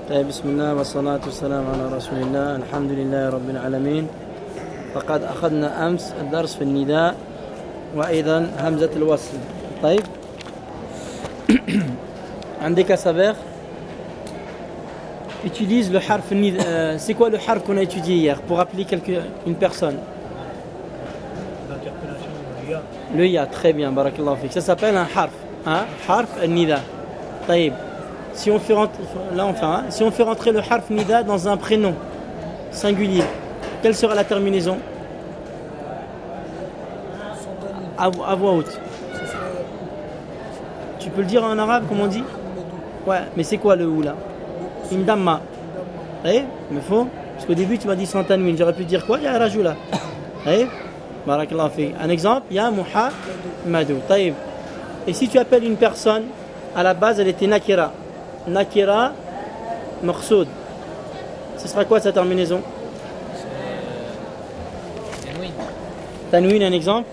طيب بسم الله والصلاة والسلام على رسول الله الحمد لله رب العالمين فقد أخذنا أمس الدرس في النداء وأيضا همزة الوصل. طيب عندك saber utilise le harf nida. C'est quoi le harf qu'on a étudié hier pour appeler une personne? Le ya, très bien, barakallahu fik. Ça s'appelle un harf, harf nida. طيب si on fait rentrer, là enfin, si on fait rentrer le harf nida dans un prénom singulier, quelle sera la terminaison? À voix haute. Tu peux le dire en arabe, comment on dit? Ouais, mais c'est quoi le ou là? Indamma. Eh, mais faut. Parce qu'au début tu m'as dit sans tanwin, j'aurais pu dire quoi? Ya rajula. Eh, barakallahu fi. Un exemple, ya Muhammadou. Taïb. Et si tu appelles une personne, à la base elle était nakira. Nakira, maqsoud. Ce sera quoi sa terminaison? Tanwin, un exemple?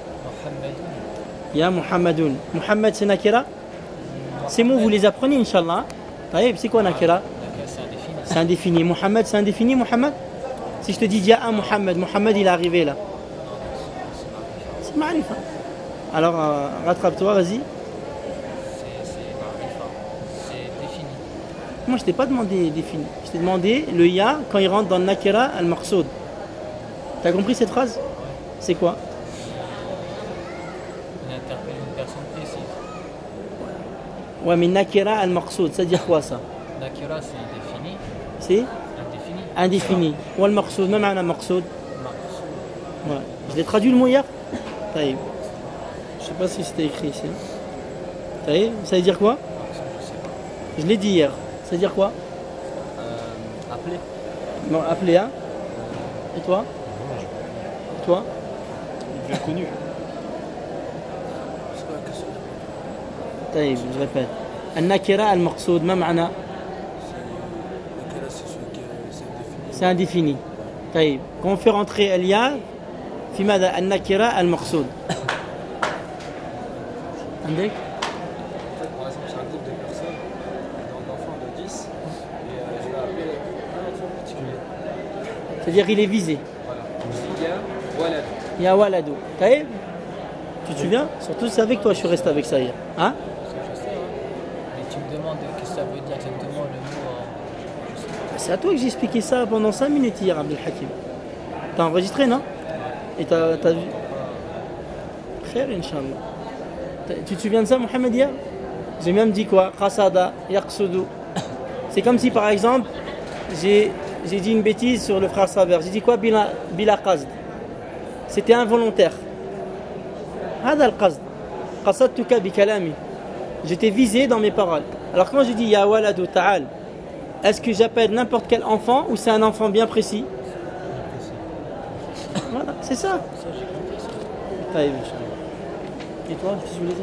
Ya Muhammadoun. Muhammad c'est nakira? Ces mots vous les apprenez Inch'Allah. C'est quoi nakira? C'est indéfini. Muhammad c'est indéfini Muhammad? Si je te dis ya Muhammad, Muhammad il est arrivé là. C'est ma'rifa. Alors rattrape-toi, vas-y. Moi je t'ai pas demandé défini. Je t'ai demandé le ya quand il rentre dans le nakira al-maqsoud. T'as compris cette phrase? C'est quoi? On interpelle une personne précise. Ouais, mais nakira al-maqsoud, ça veut dire quoi ça? Nakira c'est indéfini. C'est indéfini. Ou al-maqsoud, même un maqsoud. Ouais. Je l'ai traduit le mot hier. Taïb. Je sais pas si c'était écrit ici. Taïb, ça veut dire quoi? Je l'ai dit hier. Ça veut dire quoi? Appeler. Non, appeler, hein? Et toi? Et toi? Bien connu. طيب je répète. النكرة المقصود ما معنى؟ c'est indéfini. طيب quand on fait rentrer الياء في ماذا؟ النكرة المقصود. عندك؟ Par exemple, c'est un groupe de personnes, d'enfants de 10, et je vais appeler un enfant particulier. C'est-à-dire il est visé. Voilà. Ya waladou. طيب tu te souviens? Surtout c'est avec toi je suis resté avec ça hier. Hein? Mais tu me demandes qu'est-ce que ça veut dire exactement le mot. C'est à toi que j'ai expliqué ça pendant 5 minutes hier, Abdel Hakim. T'as enregistré, non? Et t'as vu? Khair, Inch'Allah. Tu te souviens de ça, Mohamed, hier? J'ai même dit quoi? Qasada, yaqsudu. C'est comme si, par exemple, j'ai dit une bêtise sur le frère Saber. J'ai dit quoi? Bila qasd. C'était involontaire. Hada al-qasd. Qasadtuka bi kalami. J'étais visé dans mes paroles. Alors quand je dis ya waladou ta'al, est-ce que j'appelle n'importe quel enfant ou c'est un enfant bien précis? Voilà, c'est ça. Et toi, qu'est-ce que tu voulais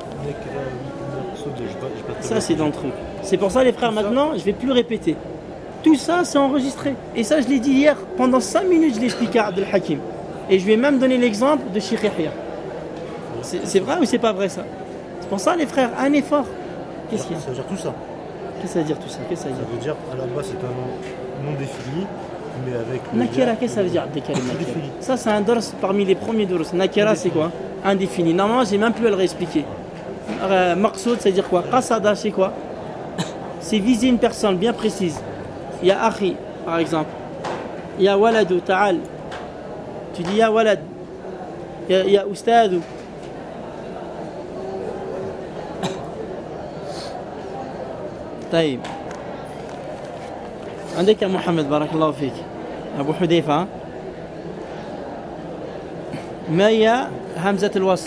dire? Ça c'est dans le truc. C'est pour ça les frères maintenant, je vais plus répéter. Tout ça c'est enregistré. Et ça je l'ai dit hier, pendant 5 minutes je l'ai expliqué à Abdel Hakim. Et je lui ai même donné l'exemple de Cheikh Yahya. C'est vrai ou c'est pas vrai ça? C'est pour ça les frères, un effort. Qu'est-ce qu'il y a? Ça veut dire tout ça. Qu'est-ce que ça veut dire tout ça? Qu'est-ce que ça veut dire? Ça veut dire à la base c'est un nom non défini, mais avec. Nakira, qu'est-ce que ça veut dire? Indéfini. Ça c'est un dors parmi les premiers dors. Nakira c'est quoi? Indéfini. Normalement j'ai même plus à le réexpliquer. Maqsoud ça veut dire quoi? Qasada c'est quoi? C'est viser une personne bien précise. Ya akhi par exemple. Ya waladou ta'al. Tu dis ya walad. Ya oustadou. طيب عندك يا محمد بارك الله فيك أبو حذيفة ما هي همزة الوصل؟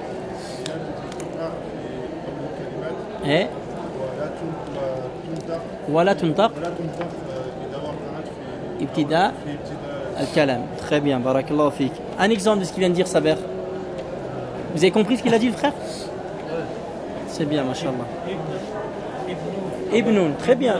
إيه؟ ولا تنطق ابتداء الكلام. Très bien, بارك الله فيك. Un exemple de ce qu'il vient de dire Saber. Vous avez compris ce qu'il a dit le frère? C'est bien, mashallah. Ibnoun, très bien.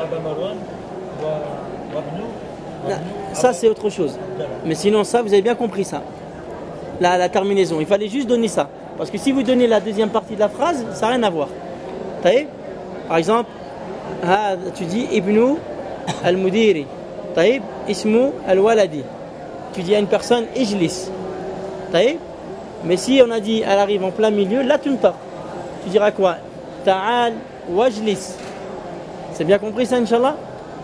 Ça c'est autre chose. Mais sinon ça, vous avez bien compris ça. La terminaison, il fallait juste donner ça. Parce que si vous donnez la deuxième partie de la phrase, ça n'a rien à voir. Par exemple, tu dis Ibnou Al-Mudiri. Taïb, ismu al-Waladi. Tu dis à une personne ijlis. Taïb. Mais si on a dit elle arrive en plein milieu, là tu ne pars. Tu diras quoi? Ta'al wajlis. C'est bien compris ça, Inch'Allah?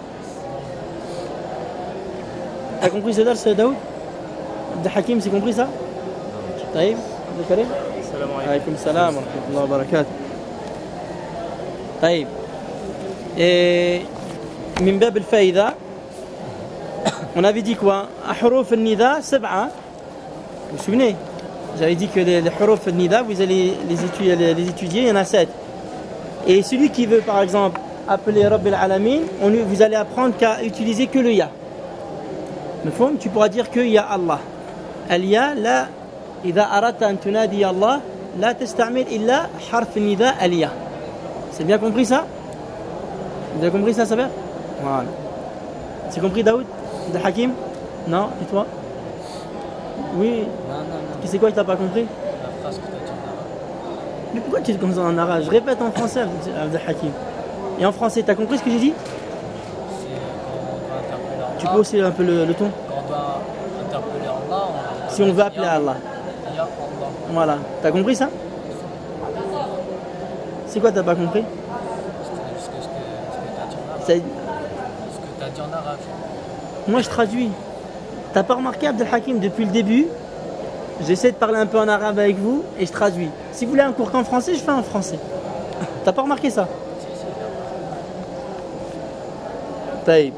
T'as compris ce dars, Daoud? Abdel Hakim, c'est compris ça? Taïb, Abdel Karim? Salam Alaykoum salam wa rahmatullahi wa barakatuh. Taïb. Et min bab al-faïda, on avait dit quoi? Huruf al-nida, sab'a. Vous vous souvenez? J'avais dit que les huruf al-nida, vous allez les étudier, il y en a 7. Et celui qui veut par exemple appeler Rabb al-Alamin, vous allez apprendre qu'à utiliser que le ya. مفهوم? Tu pourras dire que ya Allah. Al-ya, la, إذا أردت أن تنادي الله لا تستعمل إلا حرف النداء اليا. C'est bien compris ça? Vous avez compris ça, Saber? Voilà. C'est compris, Daoud? De Hakim? Non? Et toi? Oui. Non. C'est quoi que t'as pas compris? La phrase que tu as dit en arabe. Mais pourquoi tu dis comme ça en arabe? Je répète en français, Abdel Hakim. Et en français, t'as compris ce que j'ai dit? C'est quand on doit interpeller Allah. Tu peux hausser un peu le ton? Quand on doit interpeller Allah, Si on veut appeler Allah. Ya Allah. Voilà. T'as compris ça? C'est quoi t'as pas compris? Ce que tu as dit en arabe. Ça- Ce que tu as dit en arabe. Moi je traduis. T'as pas remarqué, Abdel Hakim, depuis le début, j'essaie de parler un peu en arabe avec vous et je traduis. Si vous voulez un cours qu'en français, je fais en français. T'as pas remarqué ça? Taïb.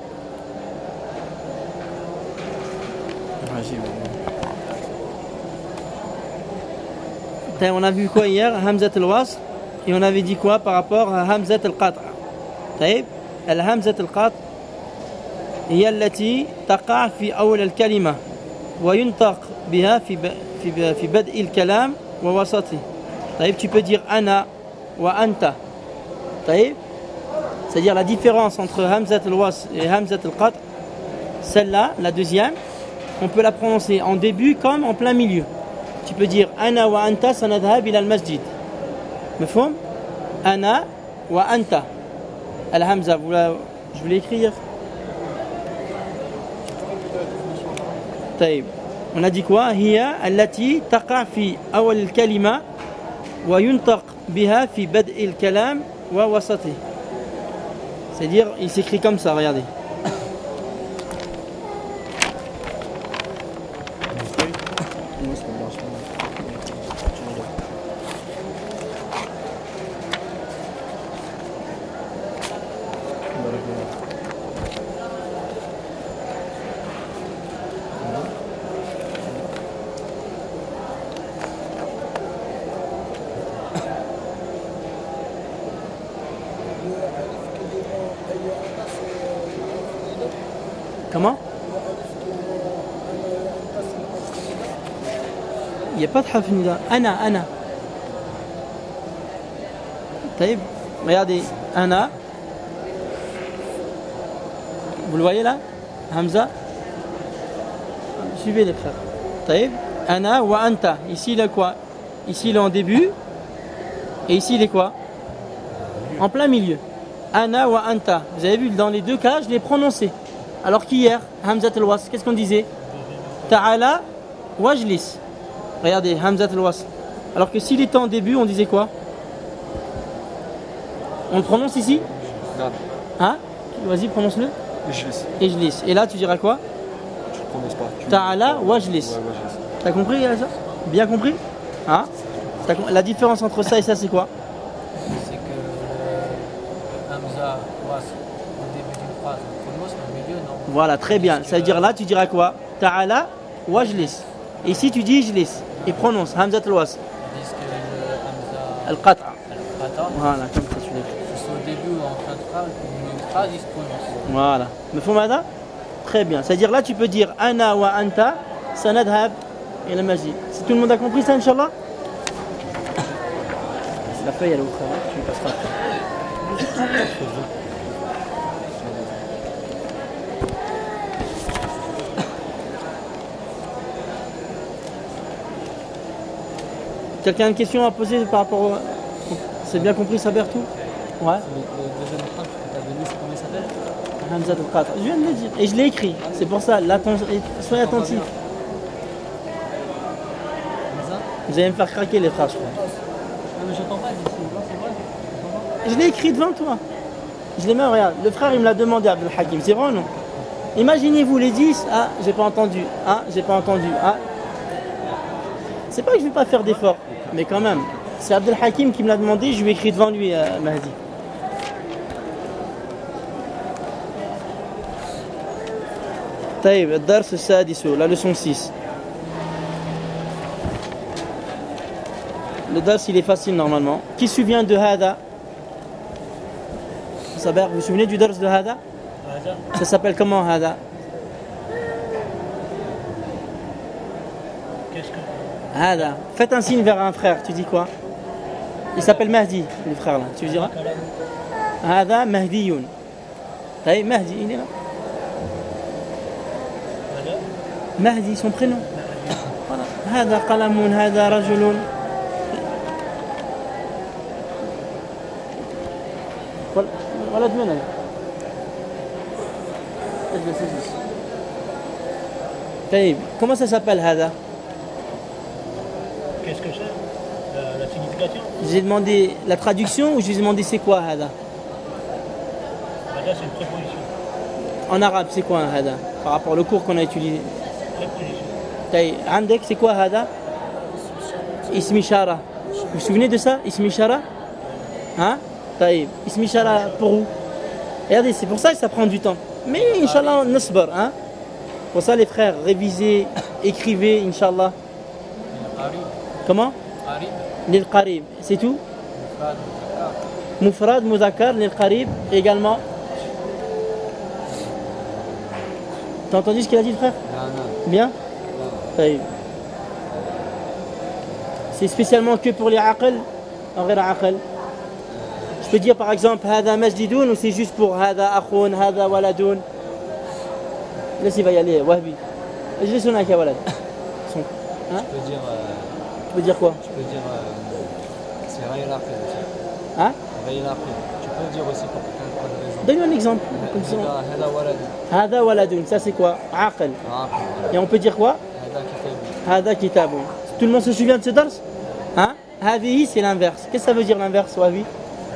On a vu quoi hier? Hamzat al-Wasl. Et on avait dit quoi par rapport à Hamzat al-Qat'? Taïb. Al-Hamzat al-Qat' هي التي تقع في أول الكلمة وينطق بها في بدء الكلام ووسطه. طيب, tu peux dire أنا وأنت. طيب, c'est-à-dire la différence entre Hamzat al-Wasl et Hamzat al-Qat', celle-là, la deuxième, on peut la prononcer en début comme en plein milieu. Tu peux dire أنا وأنت سنذهب إلى المسجد. مفهوم؟ أنا وأنت. الهمزة, je voulais écrire. طيب. On a dit quoi? هي التي تقع في أول الكلمة وينطق بها في بدء الكلام ووسطه. C'est-à-dire, il s'écrit comme ça, regardez. Comment? Il n'y a pas de harf nida. Ana. Taïb, regardez. Ana. Vous le voyez là? Hamza. Suivez les frères. Taïb. Ana wa anta. Ici il est quoi? Ici il est en début. Et ici il est quoi? En plein milieu. Ana wa anta. Vous avez vu, dans les deux cas, je l'ai prononcé. Alors qu'hier, Hamzat al-Wasl, qu'est-ce qu'on disait? Ta'ala wajlis. Regardez, Hamzat al-Wasl. Alors que s'il était en début, on disait quoi? On le prononce ici? Non, Hein? Vas-y, prononce-le. Ijlis. Et là, tu diras quoi? je ne prononce pas. Ta'ala wajlis. Ouais, wajlis. T'as compris ça? Bien compris? Hein? La différence entre ça et ça, c'est quoi? C'est que le Hamza Wasl au début d'une phrase, on prononce, mais au milieu, non. Voilà, très bien. Ça veut dire là, tu diras quoi? Ta'ala wajlis. Et ici, tu dis ijlis. Et prononce Hamzat al-Wasl. Ils disent que le Hamza Al-Qat'a. al-Qata, Voilà, comme ça, tu l'as fait. que ce soit au début ou en fin de phrase, une phrase, il se prononce. Voilà. Mafhoum hada? Très bien. C'est-à-dire là, tu peux dire Ana wa anta sanadhab ila al-masjid. Si tout le monde a compris ça, Inch'Allah? La feuille, elle est au frère. Tu lui passeras après. Quelqu'un a une question à poser par rapport au... C'est bien compris, Saber, tout? Ouais. Le deuxième épreuve que tu avais lu, c'est comment il s'appelle? Hamza al-Qatra. Je viens de le dire. Et je l'ai écrit. C'est pour ça. Soyez attentifs. Hamza? Vous allez me faire craquer les phrases, je crois. Non, mais j'entends pas, c'est vrai? Je l'ai écrit devant toi. Je l'ai même, regarde. Le frère, il me l'a demandé, Abdel Hakim. C'est vrai ou non? Imaginez-vous les 10. Ah, j'ai pas entendu. Ah, j'ai pas entendu. Ah. C'est pas que je vais pas faire d'efforts. Mais quand même. C'est Abdel Hakim qui me l'a demandé. Je lui ai écrit devant lui, Mahdi. طيب الدرس السادس la leçon 6. Le dars il est facile normalement. Qui se souvient de Hada? Saber, vous vous souvenez du dars de Hada? Ça s'appelle comment Hada? Qu'est-ce que. Hada. Faites un signe vers un frère, tu dis quoi? Il s'appelle Mahdi, le frère là, tu diras? Hada Mahdiyoun. Taïb Mahdi, il est là. Mahdi, son prénom. Voilà. Hada qalamun, hada rajulun. Voilà de منك. طيب, comment ça s'appelle Hada? Qu'est-ce que c'est? La signification? J'ai demandé la traduction ou je lui ai demandé c'est quoi Hada? Hada, c'est une préposition. En arabe, c'est quoi un Hada? Par rapport au cours qu'on a utilisé. Préposition. طيب, عندك c'est quoi Hada? Ismi Shara. Vous vous souvenez de ça? Ismi Shara? Hein? طيب, Ismi Shara pour où? Regardez, c'est pour ça que ça prend du temps. Mais Inch'Allah, nasbar, hein? Pour ça, les frères, révisez, écrivez, Inch'Allah. Comment? Lil Qarib, c'est tout? Mufrad, Mudakar, Lil Qarib, également. T'as entendu ce qu'il a dit, le frère? Bien? طيب. C'est spécialement que pour les aql, en غير aql. Je peux dire par exemple هذا مسجدون ou c'est juste pour هذا أخون هذا ولدون. Laisse il va y aller Wahbi. Je laisse on a qu'à ولد. Tu peux dire. Tu peux dire quoi? Tu peux dire. C'est Rayel Aqil aussi. Hein? Rayel Aqil. Tu peux le dire aussi pour quelqu'un qui n'a pas de raison. Donne-moi un exemple. Comme ça. Hada Walad. هذا ولدون, ça c'est quoi? عاقل. Et on peut dire quoi? Hada Kitab. هذا كتاب. Tout le monde se souvient de ce dars? Hein? هذه c'est l'inverse. Qu'est-ce que ça veut dire l'inverse, Wahbi?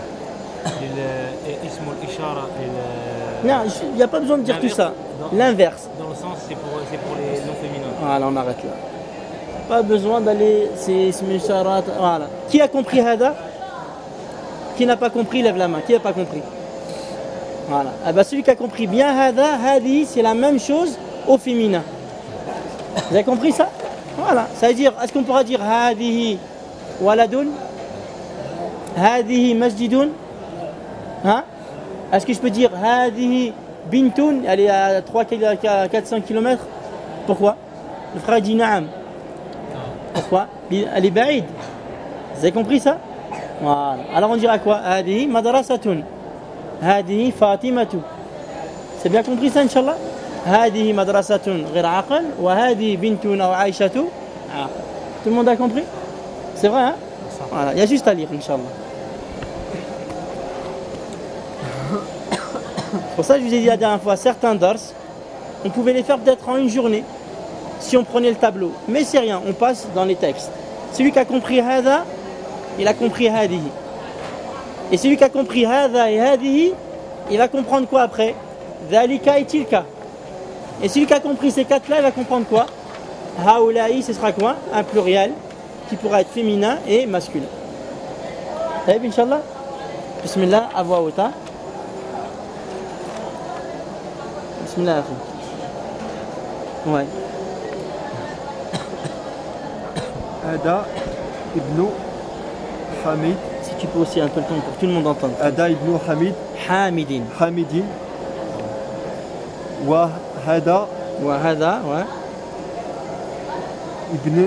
اسم الإشارة Non, il n'y a pas besoin de dire tout ça. L'inverse. Dans le sens, c'est pour les noms féminins. Voilà, on arrête là. Pas besoin d'aller. C'est Smisharat. Voilà. Qui a compris Hada? Qui n'a pas compris, lève la main. Qui n'a pas compris? Voilà. Ah bah celui qui a compris bien Hada, Hadi, c'est la même chose au féminin. Vous avez compris ça? Voilà. Ça veut dire, est-ce qu'on pourra dire Hadihi Waladun? Hadihi Masjidun? Hein? Est-ce que je peux dire Hadihi Bintoun? Elle est à 400 km. Pourquoi? Le frère dit Naam. Pourquoi? Elle est baïd. Vous avez compris ça? Voilà. Alors on dira quoi? Hadihi Madrasatun. Hadihi Fatimatu. C'est bien compris ça, Inch'Allah? Hadihi Madrasatun غير عقل وهذه بنتون أو عائشة عقل. Tout le monde a compris? C'est vrai, hein? Voilà. Il y a juste à lire, Inch'Allah. Pour ça, je vous ai dit la dernière fois, certains dars, on pouvait les faire peut-être en une journée, si on prenait le tableau. Mais c'est rien, on passe dans les textes. Celui qui a compris Hada, il a compris Hadihi. Et celui qui a compris Hada et Hadihi, il va comprendre quoi après? Dhalika et Tilka. Et celui qui a compris ces quatre-là, il va comprendre quoi? Haoulaï, ce sera quoi? Un pluriel qui pourra être féminin et masculin. Taïb, Inch'Allah. Bismillah, à voix haute. Bismillah. Ouais. Ada ibn Hamid. Si tu peux aussi un peu le temps pour que tout le monde entende. Ada ibn Hamid. Hamidin. Hamidin. Wa Hada. Wa Hada, ouais. Ibn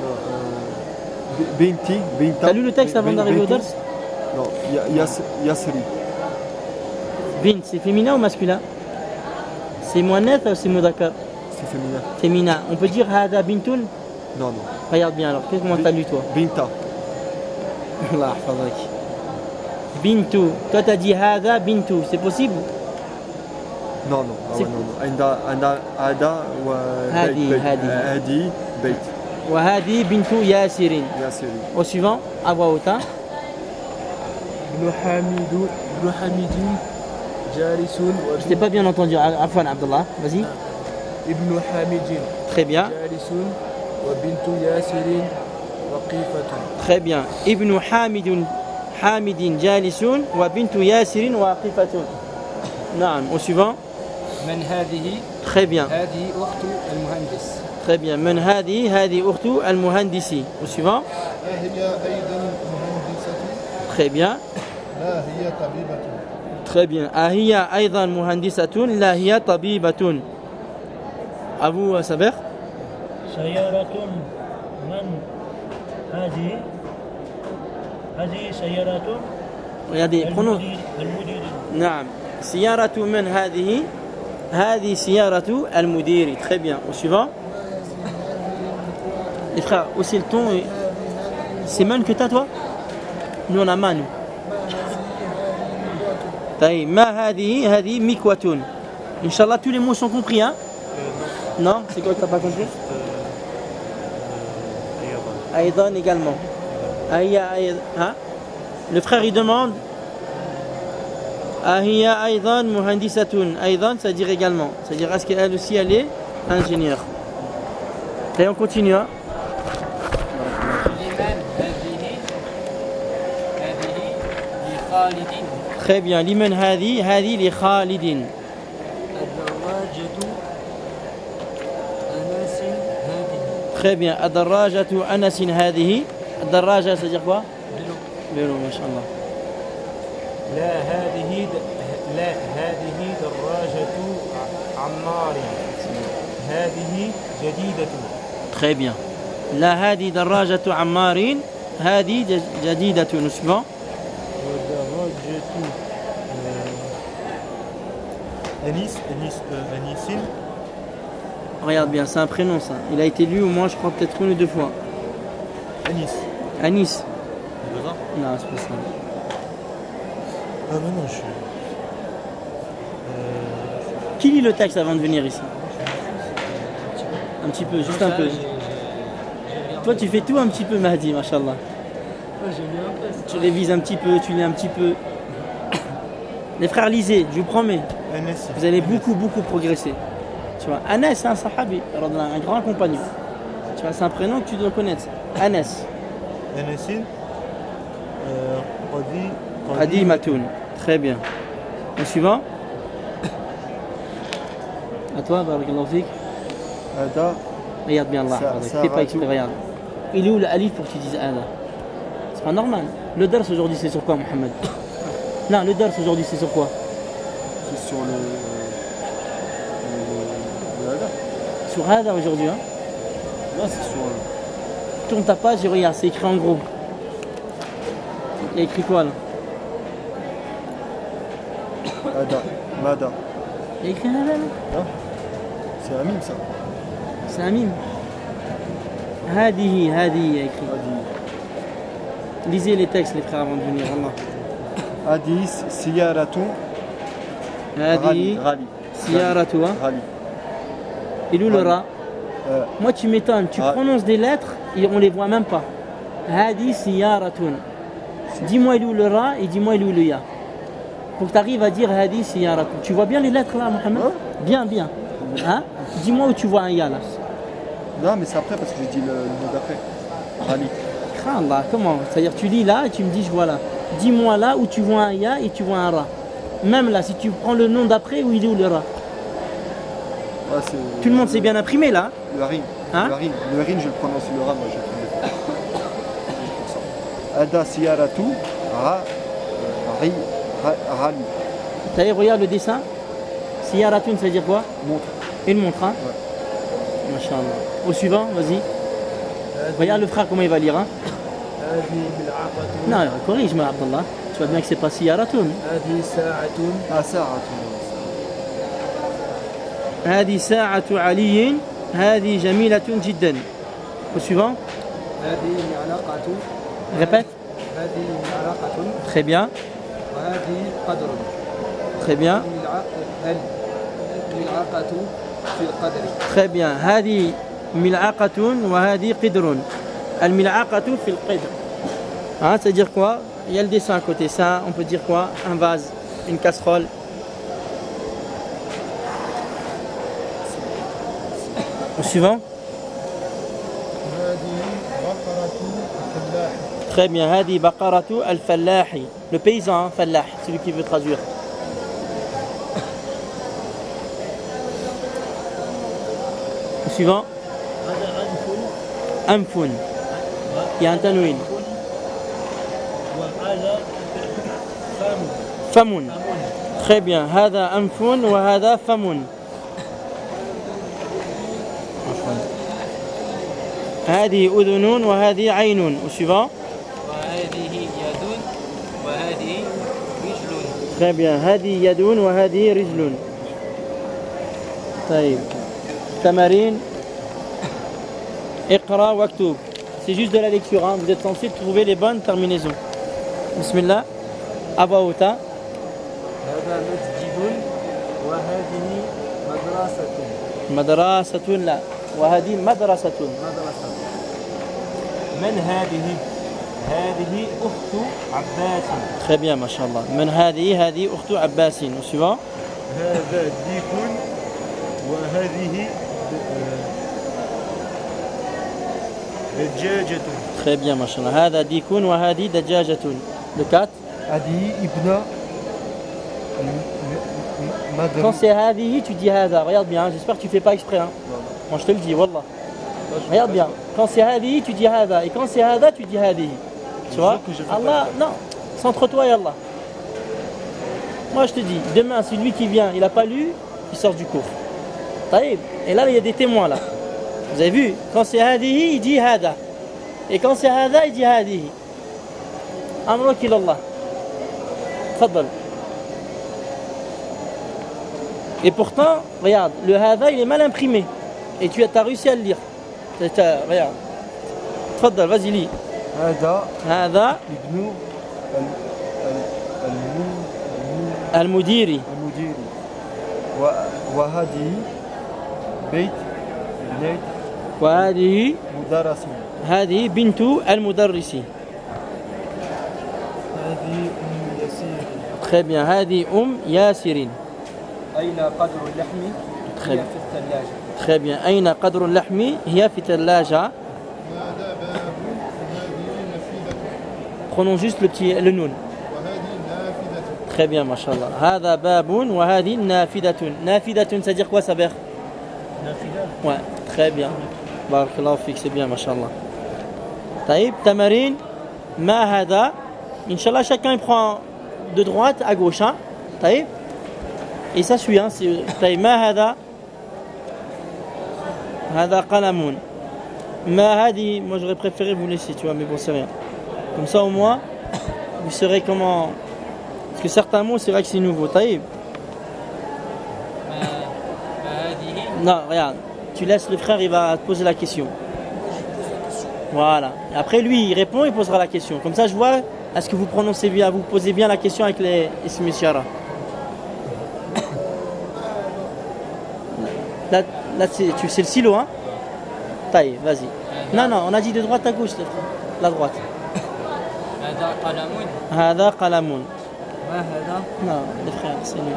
Binti. T'as lu le texte avant d'arriver au dars? Non, Yasri. Bint, c'est féminin ou masculin? C'est muannath ou c'est mudakar? C'est féminin. Féminin. On peut dire Hada Bintoun? Non. Regarde bien alors, comment t'as lu toi? Binta. Allah hafazak. bintu. Toi, tu as dit hada bintu. C'est possible? Non, non. Ah C'est- ouais, non, non. عندها هذا هذه- وبيت هذه. هذه بيت وهذه bintu Yasirin. ياسري. Au suivant, à voix haute. Hein. ابن حميد جالس Je t'ai pas bien entendu. Afwan, Abdullah. Vas-y. ابن حميد Très bien. جالس وبنت ياسر وقيفة. Très bien. Ibn Hamid jalisun wa bintu Yasirin wa aqifatun. Naam. Au suivant. من هذه؟ Très bien. هذه أخت المهندس. Très bien. من هذه أخت المهندس. Au suivant. هي أيضا مهندسة. Très bien. لا هي طبيبة. Très bien. أهي أيضا مهندسة لا هي طبيبة. À vous, Saber. سيارة من هذه سيارة Regardez, prenons. المدير نعم. سيارة من هذه سيارة المدير. Très bien. Au suivant. Les frères, aussi le ton. C'est man que t'as, toi? Nous, on a man. طيب. ما هذه مكوة. Inch'Allah, tous les mots sont compris, hein? Non. C'est quoi que t'as pas compris? Aïdan également. Hein? Le frère il demande Ahiya Aïdan Muhandisatun. Aïdan, c'est-à-dire également. C'est-à-dire est-ce qu'elle aussi elle est ingénieure. Et on continue. Hein? لمن هذه لخالد. Très bien. Liman hadi li Khalidin. الدراجة أنس هذه. Très bien. Adarrajatu Anasin hadihi. Adarraja, c'est-à-dire quoi? Vélo, mashallah. لا هذه دراجة عمار هذه جديدة. Très bien. La hadi darrajatu Ammarin. Hadi jadidatu. Nous suivons. ودراجة أنيس Regarde bien, c'est un prénom ça. Il a été lu au moins, je crois, peut-être une ou deux fois. أنيس. Anis. C'est pas ça? Non, c'est pas ça. Ah mais non, je suis... Qui lit le texte avant de venir ici? Un petit peu, juste un peu. Toi, tu fais tout un petit peu, Mahdi, mashallah. Tu révises un petit peu, tu lis un petit peu. Les frères, lisez, je vous promets. أنس. Vous allez beaucoup progresser. Tu vois, Anas, c'est un sahabi, un grand compagnon. Tu vois, c'est un prénom que tu dois connaître. Anas. أنس Qadimatun. Très bien. Le suivant. À toi, barakallahu fik. هذا Regarde bien Allah. Ça Fais pas rajoute. exprès, regarde. Il est où l'alif pour que tu dises Allah? C'est pas normal. Le dars aujourd'hui, c'est sur quoi, Mohamed? Non, le dars aujourd'hui, c'est sur quoi? c'est sur le هذا. Sur Hada aujourd'hui. Hein? Là c'est sur Tourne ta page et regarde, c'est écrit en gros. Il y a écrit quoi là? هذا ماذا. Il y a écrit Hada là? C'est un mime ça. C'est un mime. Hadihi, il y a écrit. هذه Lisez les textes, les frères, avant de venir. Allah. هذه سيارة Hadihi, غالي siyaratu. Hein? غالي. Il est où le ra? Euh, Moi, tu m'étonnes, tu Ah. prononces des lettres et on les voit même pas. Hadi siyaratun. Dis-moi il est où le ra et dis-moi il est où le ya. Pour que tu arrives à dire Hadi siyaratun. Tu vois bien les lettres là, Mohamed? Bien. Hein? Dis-moi où tu vois un ya là. Non mais c'est après parce que j'ai dit le mot d'après. غالي. Allah, comment? C'est-à-dire tu lis là et tu me dis je vois là. Dis-moi là où tu vois un ya et tu vois un ra. Même là, si tu prends le nom d'après, où il est où le ra? Ouais, c'est- Tout le monde s'est bien imprimé là. Le rin. Hein? Le rin je le prononce le ram moi je le prononce. هذا سيارة غالي. D'ailleurs, regarde le dessin. Siyaratun, ça veut dire quoi? Montre. Une montre, hein? Ouais. Masha'Allah. Au suivant, vas-y. Regarde le frère comment il va lire, hein? هذه ملعقة. Non, corrige-moi, Abdallah. Tu vois bien que c'est pas Siyaratun. هذه ساعة. ساعة. هذه ساعة علي. هذه جميلة جدا. Au suivant, هذه معلقة. répète. هذه معلقة. Très bien. هذه قدر. Très bien. الملعقة في القدر. Très bien. هذه ملعقة وهذه قدر. الملعقة في القدر. Hein, ça veut dire quoi? Il y a le dessin à côté. Ça, on peut dire quoi? Un vase, une casserole. Au suivant. Très bien. Hadi baqaratu al-fallahi. Le paysan, hein, fallah, celui qui veut traduire. Au suivant. Amfun. Il y a un tanouin. Famun. Très bien. Hada amfun wa hada famun. هذه أذن وهذه عين. Au suivant. وهذه يد وهذه رجل. Très bien. هذه يد وهذه رجل. طيب. تمارين. اقرأ واكتب. C'est juste de la lecture, hein. Vous êtes censé trouver les bonnes terminaisons. Bismillah. Abawuta. هذا مسجد وهذه مدرسة. مدرسة لا. وهذه مدرسة. مدرسة. من هذه؟ هذه أخت عباس. Très bien, mashallah. من هذه؟ هذه أخت عباس. Au suivant. هذا ديك وهذه دجاجة. Très bien, mashallah. هذا ديك وهذه دجاجة. Le 4. Adi Ibn Quand c'est هذه, tu dis هذا. Regarde bien, hein. J'espère que tu fais pas exprès. Hein. Moi je te le dis, wallah. Regarde bien. Quand c'est هذه, tu dis هذا. Et quand c'est هذا, tu dis هذه. Tu vois? Allah, non. Centre-toi et Allah. Moi je te dis, demain, c'est lui qui vient, il n'a pas lu, il sort du cours. Taïb. Et là, il y a des témoins là. Vous avez vu? Quand c'est هذه, il dit هذا. Et quand c'est هذا, il dit هذه. أمرك إلى الله. تفضل. Et pourtant, regarde, le hada il est mal imprimé. Et tu as réussi à le lire. Regarde. تفضل, vas-y, lis. هذا هذا ابن المديري. المدير وهذه بيت بنيت وهذه مدرس. هذه بنت المدرس. هذه يسير. Très bien. هذه ياسر. أين قدر اللحم؟ Très هي bien. في الثلاجة. Très bien. أين قدر اللحم؟ هي في الثلاجة. Prenons juste le noun. Très bien, mashallah. هذا باب وهذه نافذة. نافذة, ça veut dire quoi, Saber? Ouais, très bien. Barakallahu fik, c'est bien, mashallah. Taïb, tamarin, ma hada. Inch'Allah, chacun il prend de droite à gauche, hein. Taïb. Et ça suit, hein. Taïb, ma hada. Hada qalamun. Ma hadi, moi j'aurais préféré vous laisser, tu vois, mais bon, c'est rien. Comme ça, au moins, vous saurez comment. Parce que certains mots, c'est vrai que c'est nouveau. Taïb. Non, regarde. Tu laisses le frère, il va te poser la question. Voilà. Et après, lui, il répond, il posera la question. Comme ça, je vois, est-ce que vous prononcez bien, vous posez bien la question avec les ism ishara. Là c'est le silo, hein. Taïb, vas-y. Non, non, on a dit de droite à gauche, la droite. هذا قلم. هذا قلم. ما هذا؟ Non, les frères, c'est nul.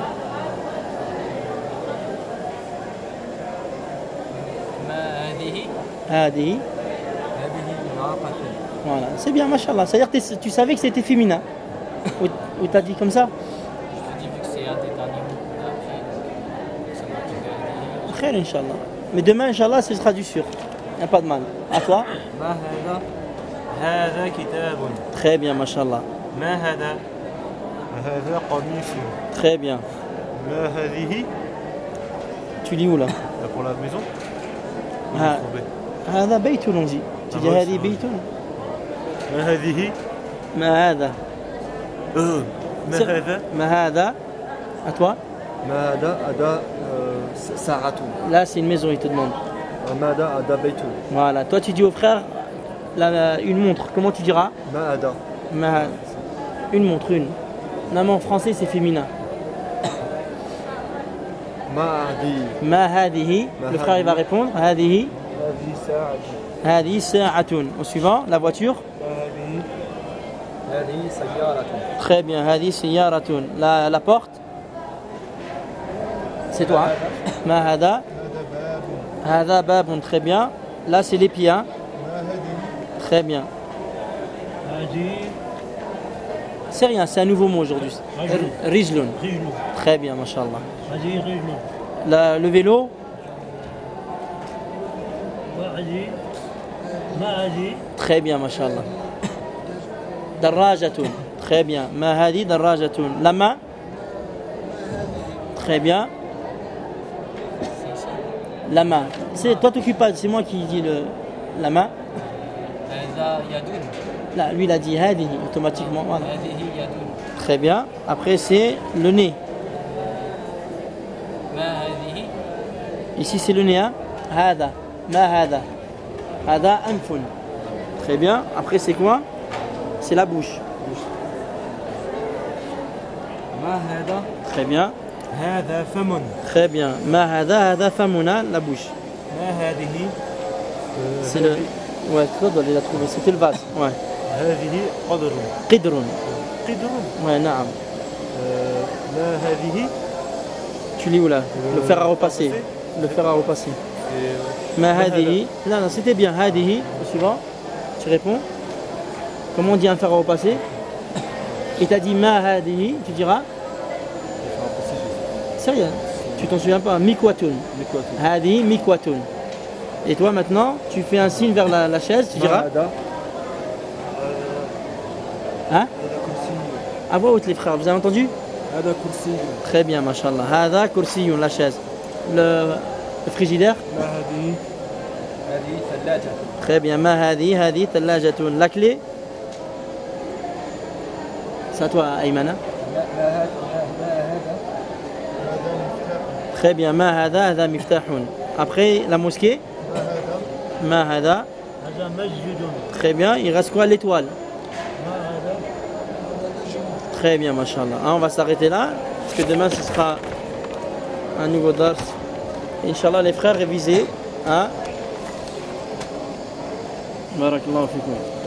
ما هذه؟ هذه. هذه ملعقة. Voilà, c'est bien, machallah. C'est-à-dire que tu savais que c'était féminin. Ou t'as dit comme ça? Je te dis vu que c'est un des derniers mots qu'on a appris, ça m'a fait gagner. Khair, Inch'Allah. Mais demain, Inch'Allah, ce sera du sûr. Il n'y a pas de mal. À toi? ما هذا؟ هذا كتاب. Très bien, machallah. ما هذا؟ هذا قميص. Très bien. ما هذه؟ Tu lis où là? Là, pour la maison. Ah. هذا بيت on dit. Tu dis هذه بيت. ما هذه؟ ما هذا. ما هذا؟ ما هذا. À toi? ماذا أدا ساعة. Là, c'est une maison, il te demande. ماذا أدا بيت. Voilà. Toi, tu dis au frère une montre. Comment tu diras? ما أدا. Une montre, une. Non, mais en français, c'est féminin. Mahdi. Ma hadihi. Le frère, il va répondre. Hadihi. Hadihi sa'atun. Au suivant, la voiture. هذه سيارة. Très bien. Hadihi siyaratun. La porte. C'est toi. Hein? Ma hada. Hada babun. Très bien. Là, c'est les pieds. Hein? Très bien. هذه C'est rien, c'est un nouveau mot aujourd'hui. Rijlun. رجل. Très bien, mashallah. هذه رجل. Le vélo. وهذه ما هذه Très bien, mashallah. Darrajatun. Très bien. Ma hadi darrajatun. La main. Très bien. La main. C'est toi t'occupes pas, c'est moi qui dis la main. هذا يدل. Là, lui il a dit hadihi automatiquement. Voilà. هذه يدل. Très bien. Après c'est le nez. ما هذه Ici c'est le nez. Hein? Hada. Ma hada. Hada anfun. Très bien. Après c'est quoi? C'est la bouche. ما هذا؟ Très bien. هذا فم. Très bien. Ma hada hada famuna, la bouche. ما هذه؟ C'est le. Ouais, toi dois la trouver. C'était le vase. Ouais. هذه قدر. Qidrun. قدر. Ouais, naam. ما هذه؟ Tu lis où là? Le fer à repasser. Le fer à repasser. Ma hadihi. Non, non, c'était bien. Hadihi. Au suivant. Tu réponds. Comment on dit un fer à repasser? Et t'as dit ma hadihi. Tu diras. C'est rien. Tu t'en souviens pas? Mikwatun. Hadihi mikwatun. Et toi maintenant, tu fais un signe vers la chaise. Tu diras. Hein? À voix haute les frères. Vous avez entendu? هذا كرسي. Très bien, mashallah. Hada kursiyun, la chaise. Le frigidaire. ما هذه؟ هذه ثلاجة. Très bien. Ma hadi, hadi, tallajatun. La clé. C'est à toi, Aymana. Très bien. Ma hada, hada miftahun. Après, la mosquée. Ma hada. هذا مسجد. Très bien. Il reste quoi? L'étoile. ما هذا Très bien, mashallah. Hein, on va s'arrêter là, parce que demain ce sera un nouveau dars. Inch'Allah, les frères révisés. Hein? Barakallahu fikum.